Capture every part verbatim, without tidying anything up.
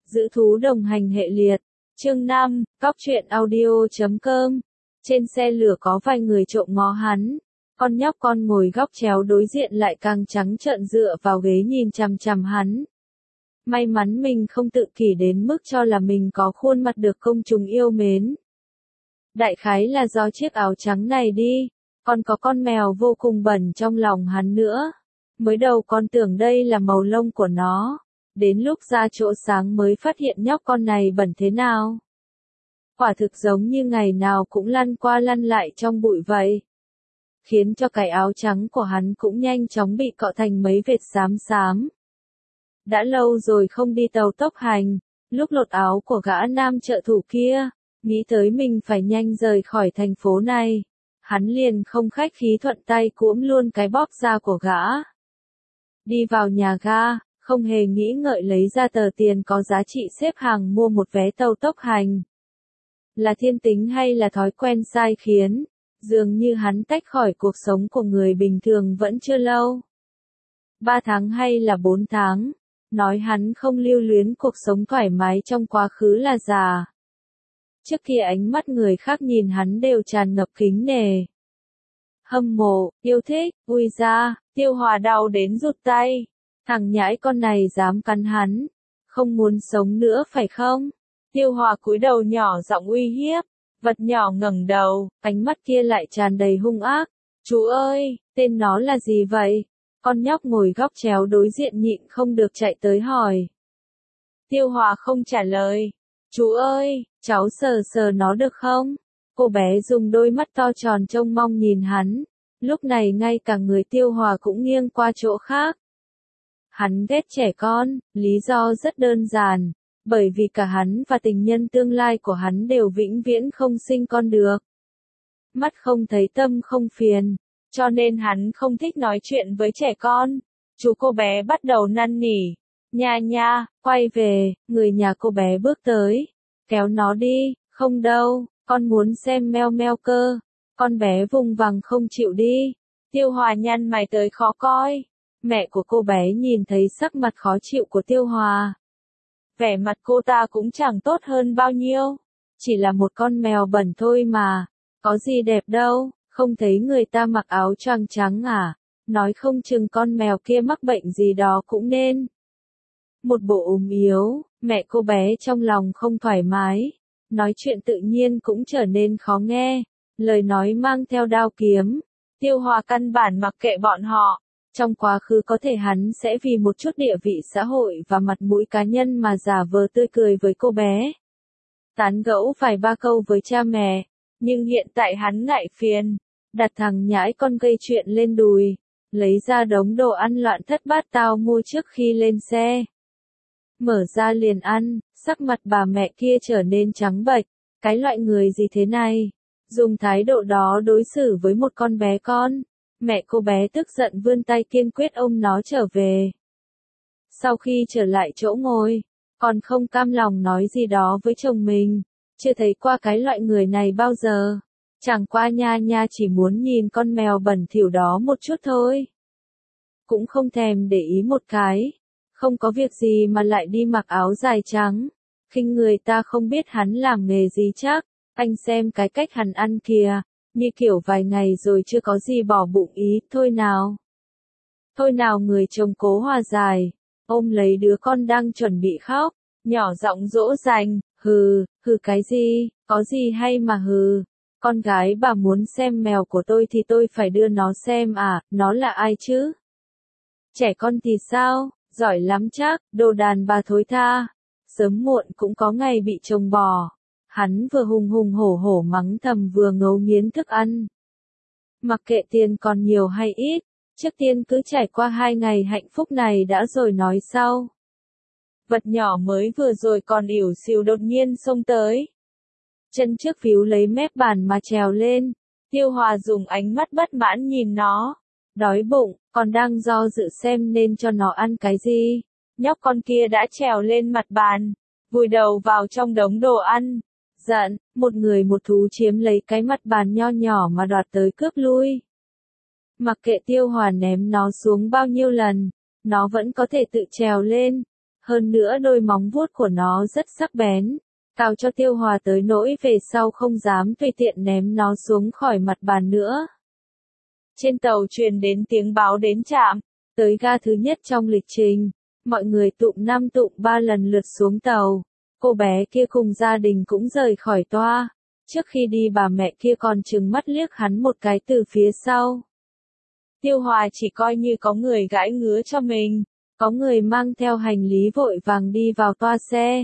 Giữ thú đồng hành hệ liệt. Chương năm, Cóc truyện audio chấm com. Trên xe lửa có vài người trộm ngó hắn. Con nhóc con ngồi góc chéo đối diện lại càng trắng trợn dựa vào ghế nhìn chằm chằm hắn. May mắn mình không tự kỷ đến mức cho là mình có khuôn mặt được công chúng yêu mến. Đại khái là do chiếc áo trắng này đi, còn có con mèo vô cùng bẩn trong lòng hắn nữa. Mới đầu con tưởng đây là màu lông của nó, đến lúc ra chỗ sáng mới phát hiện nhóc con này bẩn thế nào. Quả thực giống như ngày nào cũng lăn qua lăn lại trong bụi vậy. Khiến cho cái áo trắng của hắn cũng nhanh chóng bị cọ thành mấy vệt xám xám. Đã lâu rồi không đi tàu tốc hành, lúc lột áo của gã nam trợ thủ kia, nghĩ tới mình phải nhanh rời khỏi thành phố này, hắn liền không khách khí thuận tay cúm luôn cái bóp da của gã. Đi vào nhà ga, không hề nghĩ ngợi lấy ra tờ tiền có giá trị xếp hàng mua một vé tàu tốc hành. Là thiên tính hay là thói quen sai khiến, dường như hắn tách khỏi cuộc sống của người bình thường vẫn chưa lâu. Ba tháng hay là bốn tháng, nói hắn không lưu luyến cuộc sống thoải mái trong quá khứ là già. Trước kia ánh mắt người khác nhìn hắn đều tràn ngập kính nể. Hâm mộ, yêu thích, ui ra, Tiêu Hòa đau đến rụt tay. Thằng nhãi con này dám cắn hắn, không muốn sống nữa phải không? Tiêu Hòa cúi đầu nhỏ giọng uy hiếp, vật nhỏ ngẩng đầu, ánh mắt kia lại tràn đầy hung ác. Chú ơi, tên nó là gì vậy? Con nhóc ngồi góc chéo đối diện nhịn không được chạy tới hỏi. Tiêu Hòa không trả lời. Chú ơi, cháu sờ sờ nó được không? Cô bé dùng đôi mắt to tròn trông mong nhìn hắn. Lúc này ngay cả người Tiêu Hòa cũng nghiêng qua chỗ khác. Hắn ghét trẻ con, lý do rất đơn giản. Bởi vì cả hắn và tình nhân tương lai của hắn đều vĩnh viễn không sinh con được. Mắt không thấy tâm không phiền. Cho nên hắn không thích nói chuyện với trẻ con. Chú cô bé bắt đầu năn nỉ. Nha nha, quay về, người nhà cô bé bước tới. Kéo nó đi, không đâu, con muốn xem meo meo cơ. Con bé vùng vằng không chịu đi. Tiêu Hòa nhăn mày tới khó coi. Mẹ của cô bé nhìn thấy sắc mặt khó chịu của Tiêu Hòa. Vẻ mặt cô ta cũng chẳng tốt hơn bao nhiêu. Chỉ là một con mèo bẩn thôi mà. Có gì đẹp đâu, không thấy người ta mặc áo choàng trắng à. Nói không chừng con mèo kia mắc bệnh gì đó cũng nên. Một bộ ốm yếu, mẹ cô bé trong lòng không thoải mái. Nói chuyện tự nhiên cũng trở nên khó nghe. Lời nói mang theo đao kiếm. Tiêu Hòa căn bản mặc kệ bọn họ. Trong quá khứ có thể hắn sẽ vì một chút địa vị xã hội và mặt mũi cá nhân mà giả vờ tươi cười với cô bé. Tán gẫu vài ba câu với cha mẹ. Nhưng hiện tại hắn ngại phiền. Đặt thằng nhãi con gây chuyện lên đùi. Lấy ra đống đồ ăn loạn thất bát tao mua trước khi lên xe. Mở ra liền ăn, sắc mặt bà mẹ kia trở nên trắng bệch. Cái loại người gì thế này? Dùng thái độ đó đối xử với một con bé con. Mẹ cô bé tức giận vươn tay kiên quyết ôm nó trở về. Sau khi trở lại chỗ ngồi, còn không cam lòng nói gì đó với chồng mình. Chưa thấy qua cái loại người này bao giờ. Chẳng qua nha nha chỉ muốn nhìn con mèo bẩn thỉu đó một chút thôi. Cũng không thèm để ý một cái. Không có việc gì mà lại đi mặc áo dài trắng. Khinh người ta không biết hắn làm nghề gì chắc. Anh xem cái cách hắn ăn kìa. Như kiểu vài ngày rồi chưa có gì bỏ bụng ý. Thôi nào. Thôi nào người chồng cố hòa giải. Ôm lấy đứa con đang chuẩn bị khóc. Nhỏ giọng dỗ dành. Hừ, hừ cái gì, có gì hay mà hừ. Con gái bà muốn xem mèo của tôi thì tôi phải đưa nó xem à, nó là ai chứ? Trẻ con thì sao, giỏi lắm chắc, đồ đàn bà thối tha. Sớm muộn cũng có ngày bị chồng bỏ. Hắn vừa hùng hùng hổ hổ mắng thầm vừa ngấu nghiến thức ăn. Mặc kệ tiền còn nhiều hay ít, trước tiên cứ trải qua hai ngày hạnh phúc này đã rồi nói sau. Vật nhỏ mới vừa rồi còn ỉu xìu đột nhiên xông tới. Chân trước víu lấy mép bàn mà trèo lên. Tiêu Hòa dùng ánh mắt bất mãn nhìn nó. Đói bụng, còn đang do dự xem nên cho nó ăn cái gì. Nhóc con kia đã trèo lên mặt bàn, vùi đầu vào trong đống đồ ăn. Giận, một người một thú chiếm lấy cái mặt bàn nho nhỏ mà đoạt tới cướp lui. Mặc kệ Tiêu Hòa ném nó xuống bao nhiêu lần, nó vẫn có thể tự trèo lên. Hơn nữa đôi móng vuốt của nó rất sắc bén, cào cho Tiêu Hòa tới nỗi về sau không dám tùy tiện ném nó xuống khỏi mặt bàn nữa. Trên tàu truyền đến tiếng báo đến trạm, tới ga thứ nhất trong lịch trình, mọi người tụm năm tụm ba lần lượt xuống tàu. Cô bé kia cùng gia đình cũng rời khỏi toa. Trước khi đi bà mẹ kia còn trừng mắt liếc hắn một cái từ phía sau. Tiêu Hòa chỉ coi như có người gãi ngứa cho mình, có người mang theo hành lý vội vàng đi vào toa xe.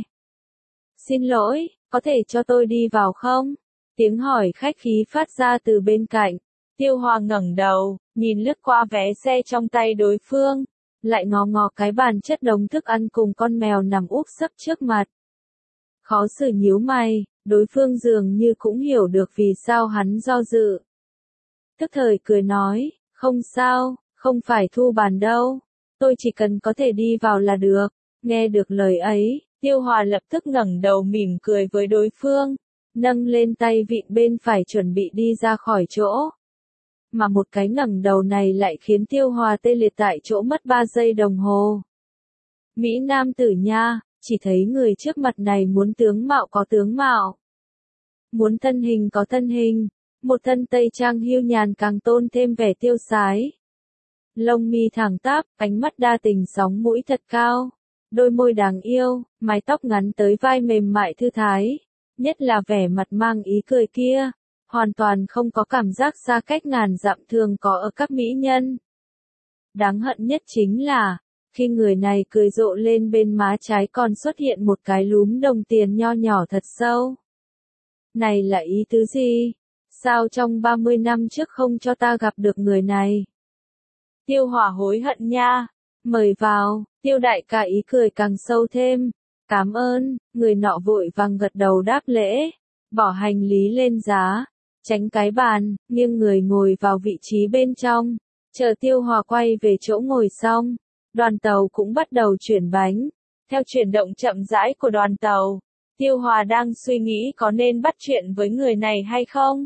Xin lỗi, có thể cho tôi đi vào không? Tiếng hỏi khách khí phát ra từ bên cạnh. Tiêu Hòa ngẩng đầu, nhìn lướt qua vé xe trong tay đối phương, lại ngó ngó cái bàn chất đống thức ăn cùng con mèo nằm úp sấp trước mặt. Khó xử nhíu mày, đối phương dường như cũng hiểu được vì sao hắn do dự. Tức thời cười nói, không sao, không phải thu bàn đâu, tôi chỉ cần có thể đi vào là được. Nghe được lời ấy, Tiêu Hòa lập tức ngẩng đầu mỉm cười với đối phương, nâng lên tay vịn bên phải chuẩn bị đi ra khỏi chỗ. Mà một cái ngẩng đầu này lại khiến Tiêu Hòa tê liệt tại chỗ mất ba giây đồng hồ. Mỹ nam tử nha, chỉ thấy người trước mặt này muốn tướng mạo có tướng mạo, muốn thân hình có thân hình, một thân tây trang hiu nhàn càng tôn thêm vẻ tiêu sái. Lông mi thẳng tắp, ánh mắt đa tình sóng mũi thật cao, đôi môi đáng yêu, mái tóc ngắn tới vai mềm mại thư thái, nhất là vẻ mặt mang ý cười kia, hoàn toàn không có cảm giác xa cách ngàn dặm thường có ở các mỹ nhân. Đáng hận nhất chính là, khi người này cười rộ lên bên má trái còn xuất hiện một cái lúm đồng tiền nho nhỏ thật sâu. Này là ý tứ gì? Sao trong ba mươi năm trước không cho ta gặp được người này? Tiêu Hòa hối hận nha. Mời vào, Tiêu đại ca ý cười càng sâu thêm. Cảm ơn, người nọ vội vàng gật đầu đáp lễ, bỏ hành lý lên giá, tránh cái bàn, nghiêng người ngồi vào vị trí bên trong. Chờ Tiêu Hòa quay về chỗ ngồi xong, đoàn tàu cũng bắt đầu chuyển bánh. Theo chuyển động chậm rãi của đoàn tàu, Tiêu Hòa đang suy nghĩ có nên bắt chuyện với người này hay không.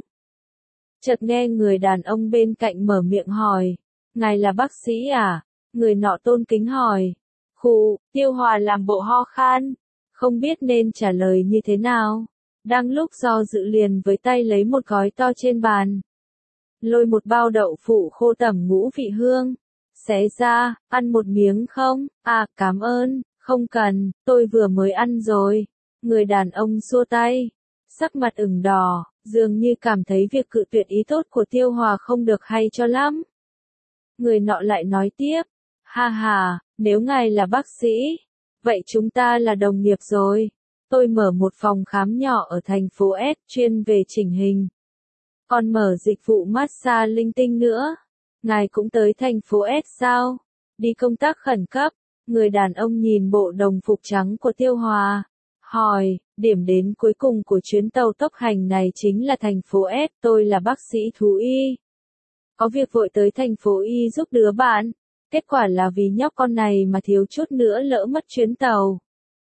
Chợt nghe người đàn ông bên cạnh mở miệng hỏi, ngài là bác sĩ à? Người nọ tôn kính hỏi. Khụ, Tiêu Hòa làm bộ ho khan, không biết nên trả lời như thế nào. Đang lúc do dự liền với tay lấy một gói to trên bàn, lôi một bao đậu phụ khô tẩm ngũ vị hương, xé ra, ăn một miếng không? À, cảm ơn, không cần, tôi vừa mới ăn rồi. Người đàn ông xua tay, sắc mặt ửng đỏ, dường như cảm thấy việc cự tuyệt ý tốt của Tiêu Hòa không được hay cho lắm. Người nọ lại nói tiếp, ha ha, nếu ngài là bác sĩ, vậy chúng ta là đồng nghiệp rồi. Tôi mở một phòng khám nhỏ ở thành phố S chuyên về chỉnh hình, còn mở dịch vụ massage linh tinh nữa. Ngài cũng tới thành phố S sao? Đi công tác khẩn cấp. Người đàn ông nhìn bộ đồng phục trắng của Tiêu Hòa, hỏi, điểm đến cuối cùng của chuyến tàu tốc hành này chính là thành phố S, tôi là bác sĩ thú y. Có việc vội tới thành phố Y giúp đứa bạn, kết quả là vì nhóc con này mà thiếu chút nữa lỡ mất chuyến tàu.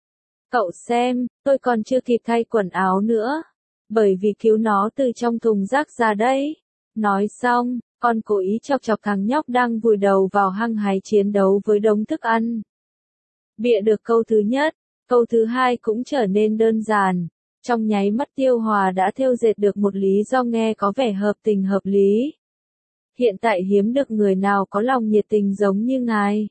Cậu xem, tôi còn chưa kịp thay quần áo nữa, bởi vì cứu nó từ trong thùng rác ra đấy. Nói xong, còn cố ý chọc chọc thằng nhóc đang vùi đầu vào hăng hái chiến đấu với đống thức ăn. Bịa được câu thứ nhất, câu thứ hai cũng trở nên đơn giản. Trong nháy mắt Tiêu Hòa đã thêu dệt được một lý do nghe có vẻ hợp tình hợp lý. Hiện tại hiếm được người nào có lòng nhiệt tình giống như ngài.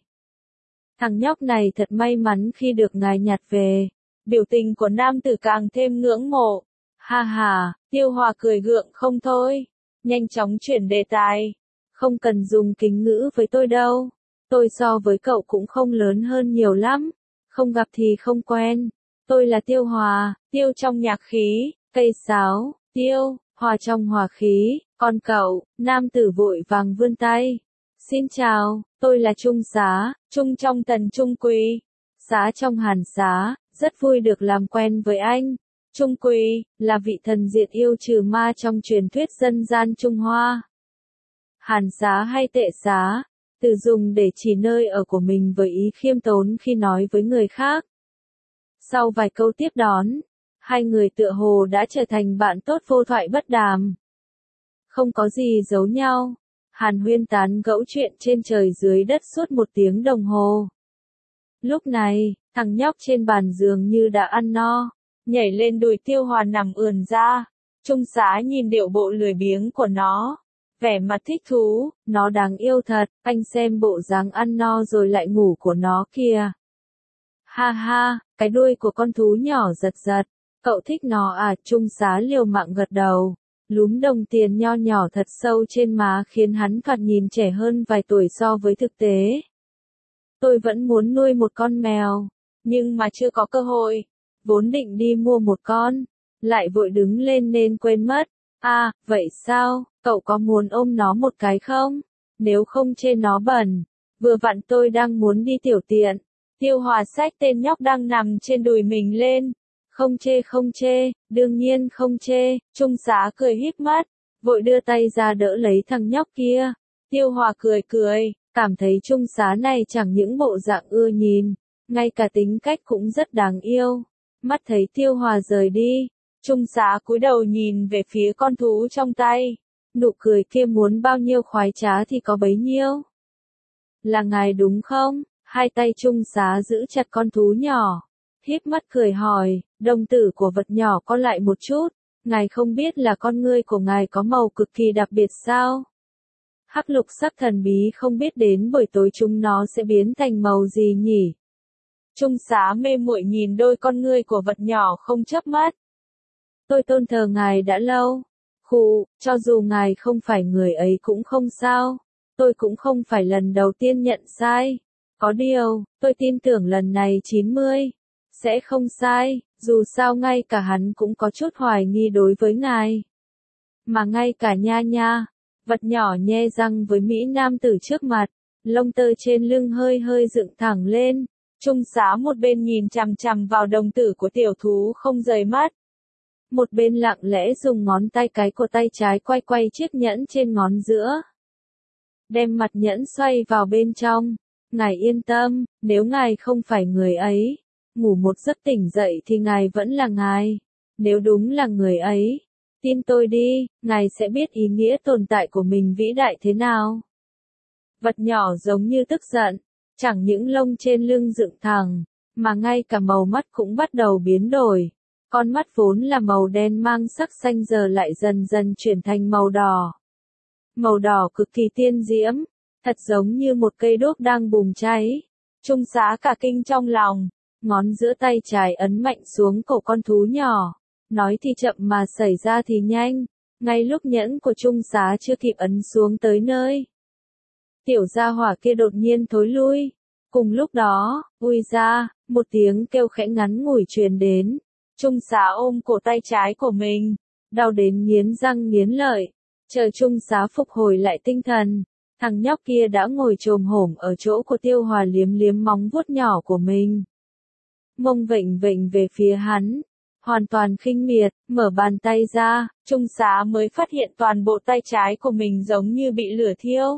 Thằng nhóc này thật may mắn khi được ngài nhặt về. Biểu tình của nam tử càng thêm ngưỡng mộ. Ha ha, Tiêu Hòa cười gượng không thôi. Nhanh chóng chuyển đề tài. Không cần dùng kính ngữ với tôi đâu. Tôi so với cậu cũng không lớn hơn nhiều lắm. Không gặp thì không quen. Tôi là Tiêu Hòa, tiêu trong nhạc khí, cây sáo, tiêu, hòa trong hòa khí. Còn cậu, nam tử vội vàng vươn tay. Xin chào, tôi là Trung Xá, Trung trong Tần Trung Quý. Xá trong Hàn Xá, rất vui được làm quen với anh. Trung Quý, là vị thần diệt yêu trừ ma trong truyền thuyết dân gian Trung Hoa. Hàn Xá hay Tệ Xá, từ dùng để chỉ nơi ở của mình với ý khiêm tốn khi nói với người khác. Sau vài câu tiếp đón, hai người tựa hồ đã trở thành bạn tốt vô thoại bất đàm. Không có gì giấu nhau, hàn huyên tán gẫu chuyện trên trời dưới đất suốt một tiếng đồng hồ. Lúc này, Thằng nhóc trên bàn giường như đã ăn no, nhảy lên đùi Tiêu Hòa nằm ườn ra. Trung Xá nhìn điệu bộ lười biếng của nó, vẻ mặt thích thú, nó đáng yêu thật, anh xem bộ dáng ăn no rồi lại ngủ của nó kìa. Ha ha, cái đuôi của con thú nhỏ giật giật, cậu thích nó à? Trung Xá liều mạng gật đầu, lúm đồng tiền nho nhỏ thật sâu trên má khiến hắn thoạt nhìn trẻ hơn vài tuổi so với thực tế. Tôi vẫn muốn nuôi một con mèo, nhưng mà chưa có cơ hội, vốn định đi mua một con, lại vội đứng lên nên quên mất. À, vậy sao, cậu có muốn ôm nó một cái không? Nếu không chê nó bẩn, vừa vặn tôi đang muốn đi tiểu tiện. Tiêu Hòa xách tên nhóc đang nằm trên đùi mình lên. Không chê không chê, đương nhiên không chê. Trung Xá cười híp mắt, vội đưa tay ra đỡ lấy thằng nhóc kia. Tiêu Hòa cười cười, cảm thấy Trung Xá này chẳng những bộ dạng ưa nhìn, ngay cả tính cách cũng rất đáng yêu. Mắt thấy Tiêu Hòa rời đi, Trung Xá cúi đầu nhìn về phía con thú trong tay. Nụ cười kia muốn bao nhiêu khoái trá thì có bấy nhiêu. Là ngài đúng không? Hai tay Trung Xá giữ chặt con thú nhỏ, híp mắt cười hỏi, đồng tử của vật nhỏ con lại một chút, ngài không biết là con ngươi của ngài có màu cực kỳ đặc biệt sao? Hắc lục sắc thần bí không biết đến buổi tối chúng nó sẽ biến thành màu gì nhỉ? Trung Xá mê muội nhìn đôi con ngươi của vật nhỏ không chớp mắt. Tôi tôn thờ ngài đã lâu. Khụ, cho dù ngài không phải người ấy cũng không sao. Tôi cũng không phải lần đầu tiên nhận sai. Có điều, tôi tin tưởng lần này chín mươi sẽ không sai, dù sao ngay cả hắn cũng có chút hoài nghi đối với ngài. Mà ngay cả nha nha, vật nhỏ nhe răng với Mỹ nam tử trước mặt, lông tơ trên lưng hơi hơi dựng thẳng lên. Trung Xá một bên nhìn chằm chằm vào đồng tử của tiểu thú không rời mắt. Một bên lặng lẽ dùng ngón tay cái của tay trái quay quay chiếc nhẫn trên ngón giữa. Đem mặt nhẫn xoay vào bên trong. Ngài yên tâm, nếu ngài không phải người ấy, ngủ một giấc tỉnh dậy thì ngài vẫn là ngài. Nếu đúng là người ấy, tin tôi đi, ngài sẽ biết ý nghĩa tồn tại của mình vĩ đại thế nào. Vật nhỏ giống như tức giận, chẳng những lông trên lưng dựng thẳng, mà ngay cả màu mắt cũng bắt đầu biến đổi. Con mắt vốn là màu đen mang sắc xanh giờ lại dần dần chuyển thành màu đỏ. Màu đỏ cực kỳ tiên diễm, thật giống như một cây đuốc đang bùng cháy. Trung Xá cả kinh trong lòng, ngón giữa tay trái ấn mạnh xuống cổ con thú nhỏ. Nói thì chậm mà xảy ra thì nhanh, ngay lúc nhẫn của Trung Xá chưa kịp ấn xuống tới nơi. Tiểu gia hỏa kia đột nhiên thối lui. Cùng lúc đó, ui ra, một tiếng kêu khẽ ngắn ngủi truyền đến. Trung Xá ôm cổ tay trái của mình, đau đến nghiến răng nghiến lợi. Chờ Trung Xá phục hồi lại tinh thần, thằng nhóc kia đã ngồi chồm hổm ở chỗ của Tiêu Hòa liếm liếm móng vuốt nhỏ của mình. Mông vịnh vịnh về phía hắn, hoàn toàn khinh miệt, mở bàn tay ra, Trung Xá mới phát hiện toàn bộ tay trái của mình giống như bị lửa thiêu.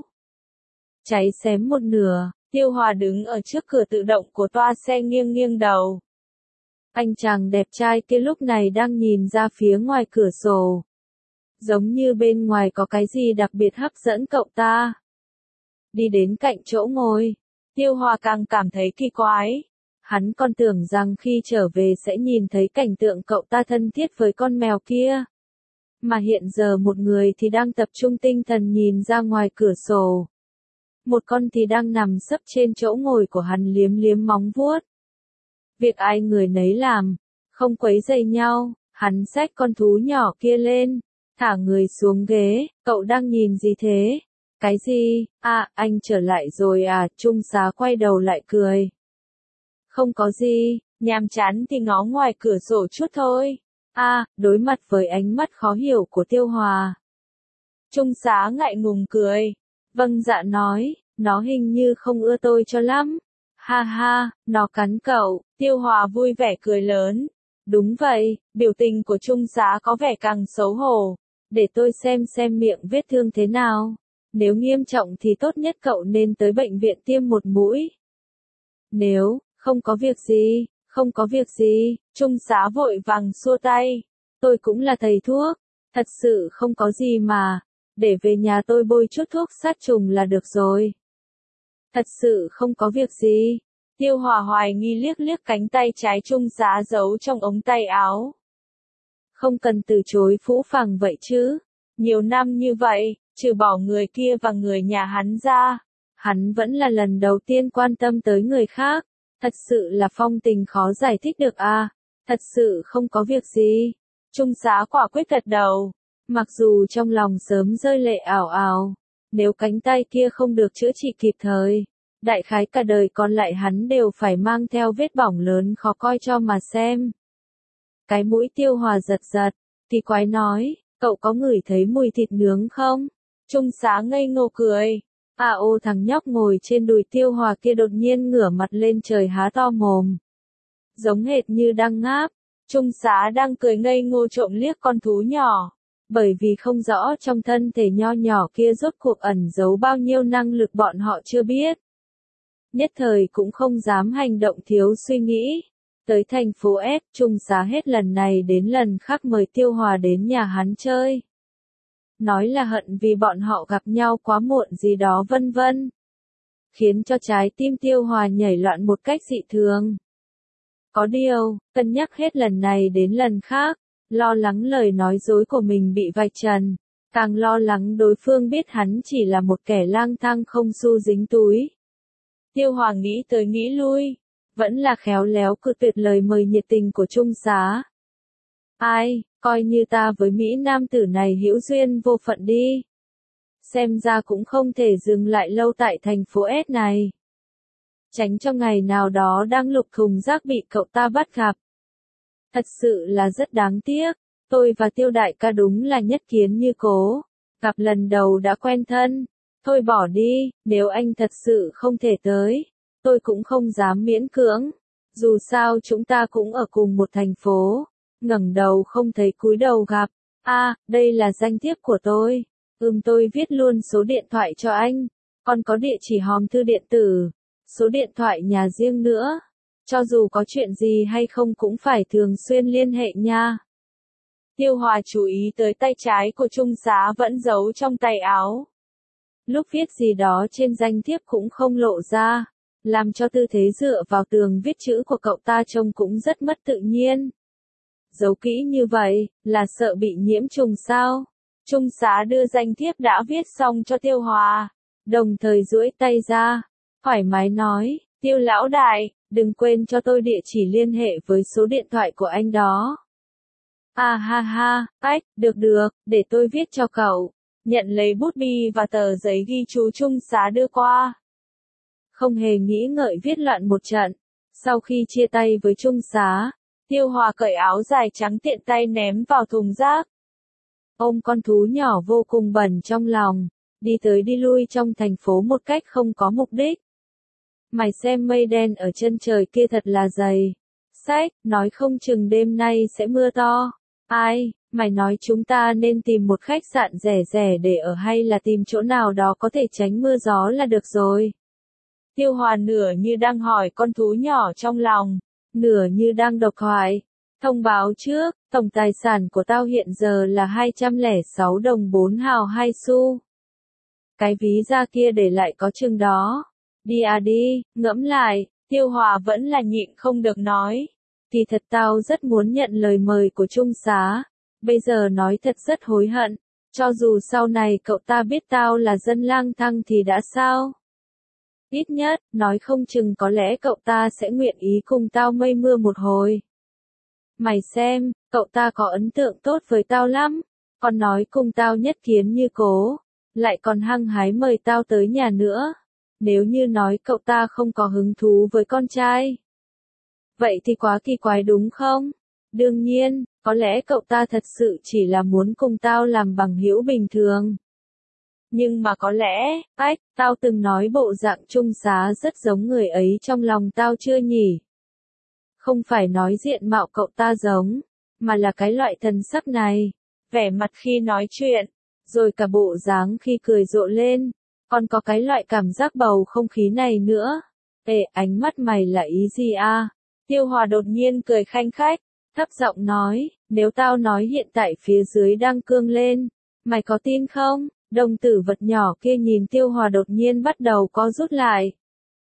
Cháy xém một nửa, Tiêu Hòa đứng ở trước cửa tự động của toa xe nghiêng nghiêng đầu. Anh chàng đẹp trai kia lúc này đang nhìn ra phía ngoài cửa sổ. Giống như bên ngoài có cái gì đặc biệt hấp dẫn cậu ta. Đi đến cạnh chỗ ngồi, Tiêu Hòa càng cảm thấy kỳ quái. Hắn còn tưởng rằng khi trở về sẽ nhìn thấy cảnh tượng cậu ta thân thiết với con mèo kia. Mà hiện giờ một người thì đang tập trung tinh thần nhìn ra ngoài cửa sổ. Một con thì đang nằm sấp trên chỗ ngồi của hắn liếm liếm móng vuốt. Việc ai người nấy làm, không quấy rầy nhau, hắn xách con thú nhỏ kia lên, thả người xuống ghế, cậu đang nhìn gì thế? Cái gì? À, anh trở lại rồi à? Trung Xá quay đầu lại cười. Không có gì, nhàm chán thì ngó ngoài cửa sổ chút thôi. À, đối mặt với ánh mắt khó hiểu của Tiêu Hòa. Trung Xá ngại ngùng cười. Vâng dạ nói, nó hình như không ưa tôi cho lắm. Ha ha, nó cắn cậu. Tiêu Hòa vui vẻ cười lớn. Đúng vậy, biểu tình của Trung Xá có vẻ càng xấu hổ. Để tôi xem xem miệng vết thương thế nào. Nếu nghiêm trọng thì tốt nhất cậu nên tới bệnh viện tiêm một mũi. Nếu, không có việc gì, không có việc gì, Trung Xá vội vàng xua tay. Tôi cũng là thầy thuốc, thật sự không có gì mà, để về nhà tôi bôi chút thuốc sát trùng là được rồi. Thật sự không có việc gì. Tiêu Hòa hoài nghi liếc liếc cánh tay trái Trung Giá giấu trong ống tay áo. Không cần từ chối phũ phàng vậy chứ. Nhiều năm như vậy, trừ bỏ người kia và người nhà hắn ra, hắn vẫn là lần đầu tiên quan tâm tới người khác. Thật sự là phong tình khó giải thích được à. Thật sự không có việc gì. Trung Giá quả quyết gật đầu. Mặc dù trong lòng sớm rơi lệ ảo ảo. Nếu cánh tay kia không được chữa trị kịp thời, đại khái cả đời còn lại hắn đều phải mang theo vết bỏng lớn khó coi cho mà xem. Cái mũi Tiêu Hòa giật giật, thì quái nói, cậu có ngửi thấy mùi thịt nướng không? Trung Giá ngây ngô cười. À ô, thằng nhóc ngồi trên đùi Tiêu Hòa kia đột nhiên ngửa mặt lên trời há to mồm. Giống hệt như đang ngáp. Trung Giá đang cười ngây ngô trộm liếc con thú nhỏ. Bởi vì không rõ trong thân thể nho nhỏ kia rốt cuộc ẩn giấu bao nhiêu năng lực bọn họ chưa biết. Nhất thời cũng không dám hành động thiếu suy nghĩ. Tới thành phố S, Trung Giá hết lần này đến lần khác mời Tiêu Hòa đến nhà hắn chơi. Nói là hận vì bọn họ gặp nhau quá muộn gì đó vân vân. Khiến cho trái tim Tiêu Hòa nhảy loạn một cách dị thường. Có điều, cân nhắc hết lần này đến lần khác, lo lắng lời nói dối của mình bị vạch trần, càng lo lắng đối phương biết hắn chỉ là một kẻ lang thang không xu dính túi. Tiêu Hòa nghĩ tới nghĩ lui, vẫn là khéo léo cự tuyệt lời mời nhiệt tình của Trung Giá. Ai, coi như ta với Mỹ nam tử này hữu duyên vô phận đi. Xem ra cũng không thể dừng lại lâu tại thành phố S này. Tránh cho ngày nào đó đang lục thùng rác bị cậu ta bắt gặp. Thật sự là rất đáng tiếc, tôi và Tiêu đại ca đúng là nhất kiến như cố, gặp lần đầu đã quen thân. Thôi bỏ đi, nếu anh thật sự không thể tới, tôi cũng không dám miễn cưỡng. Dù sao chúng ta cũng ở cùng một thành phố, ngẩng đầu không thấy cúi đầu gặp. À, đây là danh thiếp của tôi. Ừm, tôi viết luôn số điện thoại cho anh, còn có địa chỉ hòm thư điện tử, số điện thoại nhà riêng nữa. Cho dù có chuyện gì hay không cũng phải thường xuyên liên hệ nha. Tiêu Hòa chú ý tới tay trái của Trung Giá vẫn giấu trong tay áo. Lúc viết gì đó trên danh thiếp cũng không lộ ra, làm cho tư thế dựa vào tường viết chữ của cậu ta trông cũng rất mất tự nhiên. Giấu kỹ như vậy, là sợ bị nhiễm trùng sao? Trung Giá đưa danh thiếp đã viết xong cho Tiêu Hòa, đồng thời duỗi tay ra, thoải mái nói, Tiêu lão đại, đừng quên cho tôi địa chỉ liên hệ với số điện thoại của anh đó. À ha ha, ách, được được, để tôi viết cho cậu. Nhận lấy bút bi và tờ giấy ghi chú Trung Giá đưa qua. Không hề nghĩ ngợi viết loạn một trận. Sau khi chia tay với Trung Giá, Tiêu Hòa cởi áo dài trắng tiện tay ném vào thùng rác. Ôm con thú nhỏ vô cùng bẩn trong lòng, đi tới đi lui trong thành phố một cách không có mục đích. Mày xem mây đen ở chân trời kia thật là dày. Sách, nói không chừng đêm nay sẽ mưa to. Ai, mày nói chúng ta nên tìm một khách sạn rẻ rẻ để ở hay là tìm chỗ nào đó có thể tránh mưa gió là được rồi. Tiêu Hòa nửa như đang hỏi con thú nhỏ trong lòng, nửa như đang độc thoại. Thông báo trước, tổng tài sản của tao hiện giờ là hai trăm lẻ sáu đồng bốn hào hai xu. Cái ví da kia để lại có chừng đó. Đi à đi, ngẫm lại, Tiêu Hòa vẫn là nhịn không được nói. Thì thật tao rất muốn nhận lời mời của Trung Giá. Bây giờ nói thật rất hối hận. Cho dù sau này cậu ta biết tao là dân lang thang thì đã sao? Ít nhất, nói không chừng có lẽ cậu ta sẽ nguyện ý cùng tao mây mưa một hồi. Mày xem, cậu ta có ấn tượng tốt với tao lắm. Còn nói cùng tao nhất kiến như cố. Lại còn hăng hái mời tao tới nhà nữa. Nếu như nói cậu ta không có hứng thú với con trai. Vậy thì quá kỳ quái đúng không? Đương nhiên, có lẽ cậu ta thật sự chỉ là muốn cùng tao làm bằng hữu bình thường. Nhưng mà có lẽ, ách, tao từng nói bộ dạng Trung Giá rất giống người ấy trong lòng tao chưa nhỉ? Không phải nói diện mạo cậu ta giống, mà là cái loại thần sắc này, vẻ mặt khi nói chuyện, rồi cả bộ dáng khi cười rộ lên, còn có cái loại cảm giác bầu không khí này nữa. Ê, ánh mắt mày là ý gì à? Tiêu Hòa đột nhiên cười khanh khách, thấp giọng nói, nếu tao nói hiện tại phía dưới đang cương lên, mày có tin không? Đồng tử vật nhỏ kia nhìn Tiêu Hòa đột nhiên bắt đầu co rút lại.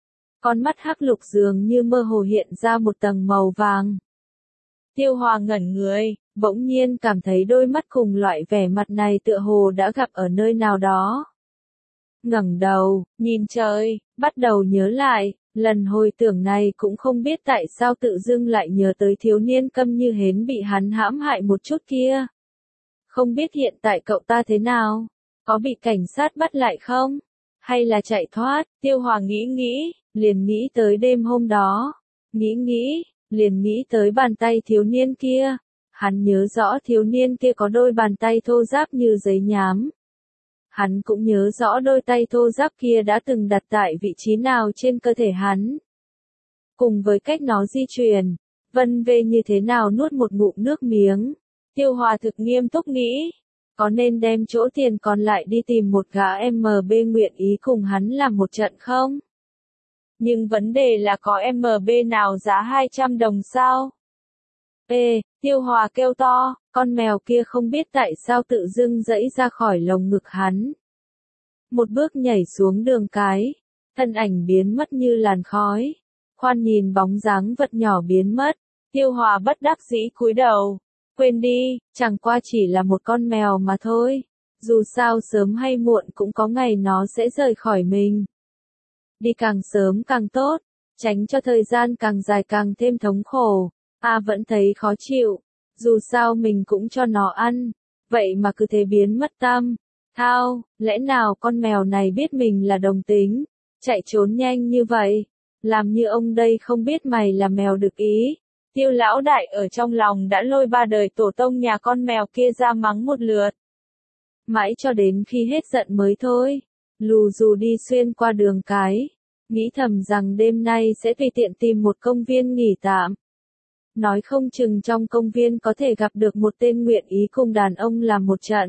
Con mắt hắc lục dường như mơ hồ hiện ra một tầng màu vàng. Tiêu Hòa ngẩn người, bỗng nhiên cảm thấy đôi mắt cùng loại vẻ mặt này tựa hồ đã gặp ở nơi nào đó. Ngẩng đầu, nhìn trời, bắt đầu nhớ lại, lần hồi tưởng này cũng không biết tại sao tự dưng lại nhớ tới thiếu niên câm như hến bị hắn hãm hại một chút kia. Không biết hiện tại cậu ta thế nào? Có bị cảnh sát bắt lại không? Hay là chạy thoát? Tiêu Hòa nghĩ nghĩ, liền nghĩ tới đêm hôm đó. Nghĩ nghĩ, liền nghĩ tới bàn tay thiếu niên kia. Hắn nhớ rõ thiếu niên kia có đôi bàn tay thô ráp như giấy nhám. Hắn cũng nhớ rõ đôi tay thô ráp kia đã từng đặt tại vị trí nào trên cơ thể hắn. Cùng với cách nó di chuyển, vân vê như thế nào nuốt một ngụm nước miếng. Tiêu Hòa thực nghiêm túc nghĩ, có nên đem chỗ tiền còn lại đi tìm một gã em bê nguyện ý cùng hắn làm một trận không? Nhưng vấn đề là có em bê nào giá hai trăm đồng sao? Ê, Tiêu Hòa kêu to, con mèo kia không biết tại sao tự dưng giãy ra khỏi lồng ngực hắn. Một bước nhảy xuống đường cái, thân ảnh biến mất như làn khói. Khoan nhìn bóng dáng vật nhỏ biến mất, Tiêu Hòa bất đắc dĩ cúi đầu. Quên đi, chẳng qua chỉ là một con mèo mà thôi. Dù sao sớm hay muộn cũng có ngày nó sẽ rời khỏi mình. Đi càng sớm càng tốt, tránh cho thời gian càng dài càng thêm thống khổ. A vẫn thấy khó chịu, dù sao mình cũng cho nó ăn, vậy mà cứ thế biến mất tâm. Thao, lẽ nào con mèo này biết mình là đồng tính, chạy trốn nhanh như vậy, làm như ông đây không biết mày là mèo được ý. Tiêu lão đại ở trong lòng đã lôi ba đời tổ tông nhà con mèo kia ra mắng một lượt. Mãi cho đến khi hết giận mới thôi, lù dù đi xuyên qua đường cái, nghĩ thầm rằng đêm nay sẽ tùy tiện tìm một công viên nghỉ tạm. Nói không chừng trong công viên có thể gặp được một tên nguyện ý cùng đàn ông làm một trận.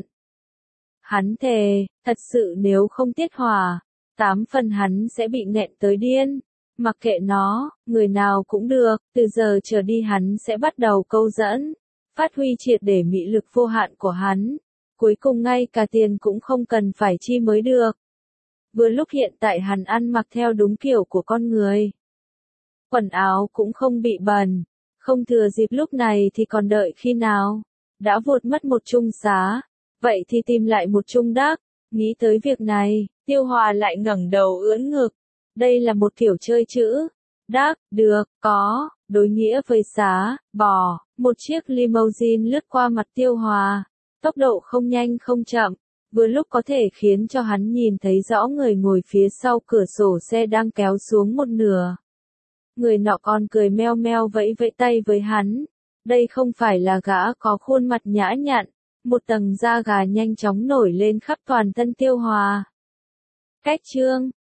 Hắn thề, thật sự nếu không tiết hỏa, tám phần hắn sẽ bị nghẹn tới điên. Mặc kệ nó, người nào cũng được, từ giờ trở đi hắn sẽ bắt đầu câu dẫn, phát huy triệt để mị lực vô hạn của hắn. Cuối cùng ngay cả tiền cũng không cần phải chi mới được. Vừa lúc hiện tại hắn ăn mặc theo đúng kiểu của con người. Quần áo cũng không bị bẩn. Không thừa dịp lúc này thì còn đợi khi nào? Đã vụt mất một chung xá, vậy thì tìm lại một chung đắc. Nghĩ tới việc này, Tiêu Hòa lại ngẩng đầu ưỡn ngực. Đây là một kiểu chơi chữ. Đắc, được, có, đối nghĩa với xá, bò. Một chiếc limousine lướt qua mặt Tiêu Hòa. Tốc độ không nhanh không chậm, vừa lúc có thể khiến cho hắn nhìn thấy rõ người ngồi phía sau cửa sổ xe đang kéo xuống một nửa. Người nọ còn cười meo meo vẫy vẫy tay với hắn. Đây không phải là gã có khuôn mặt nhã nhặn, một tầng da gà nhanh chóng nổi lên khắp toàn thân Tiêu Hòa. Cách chương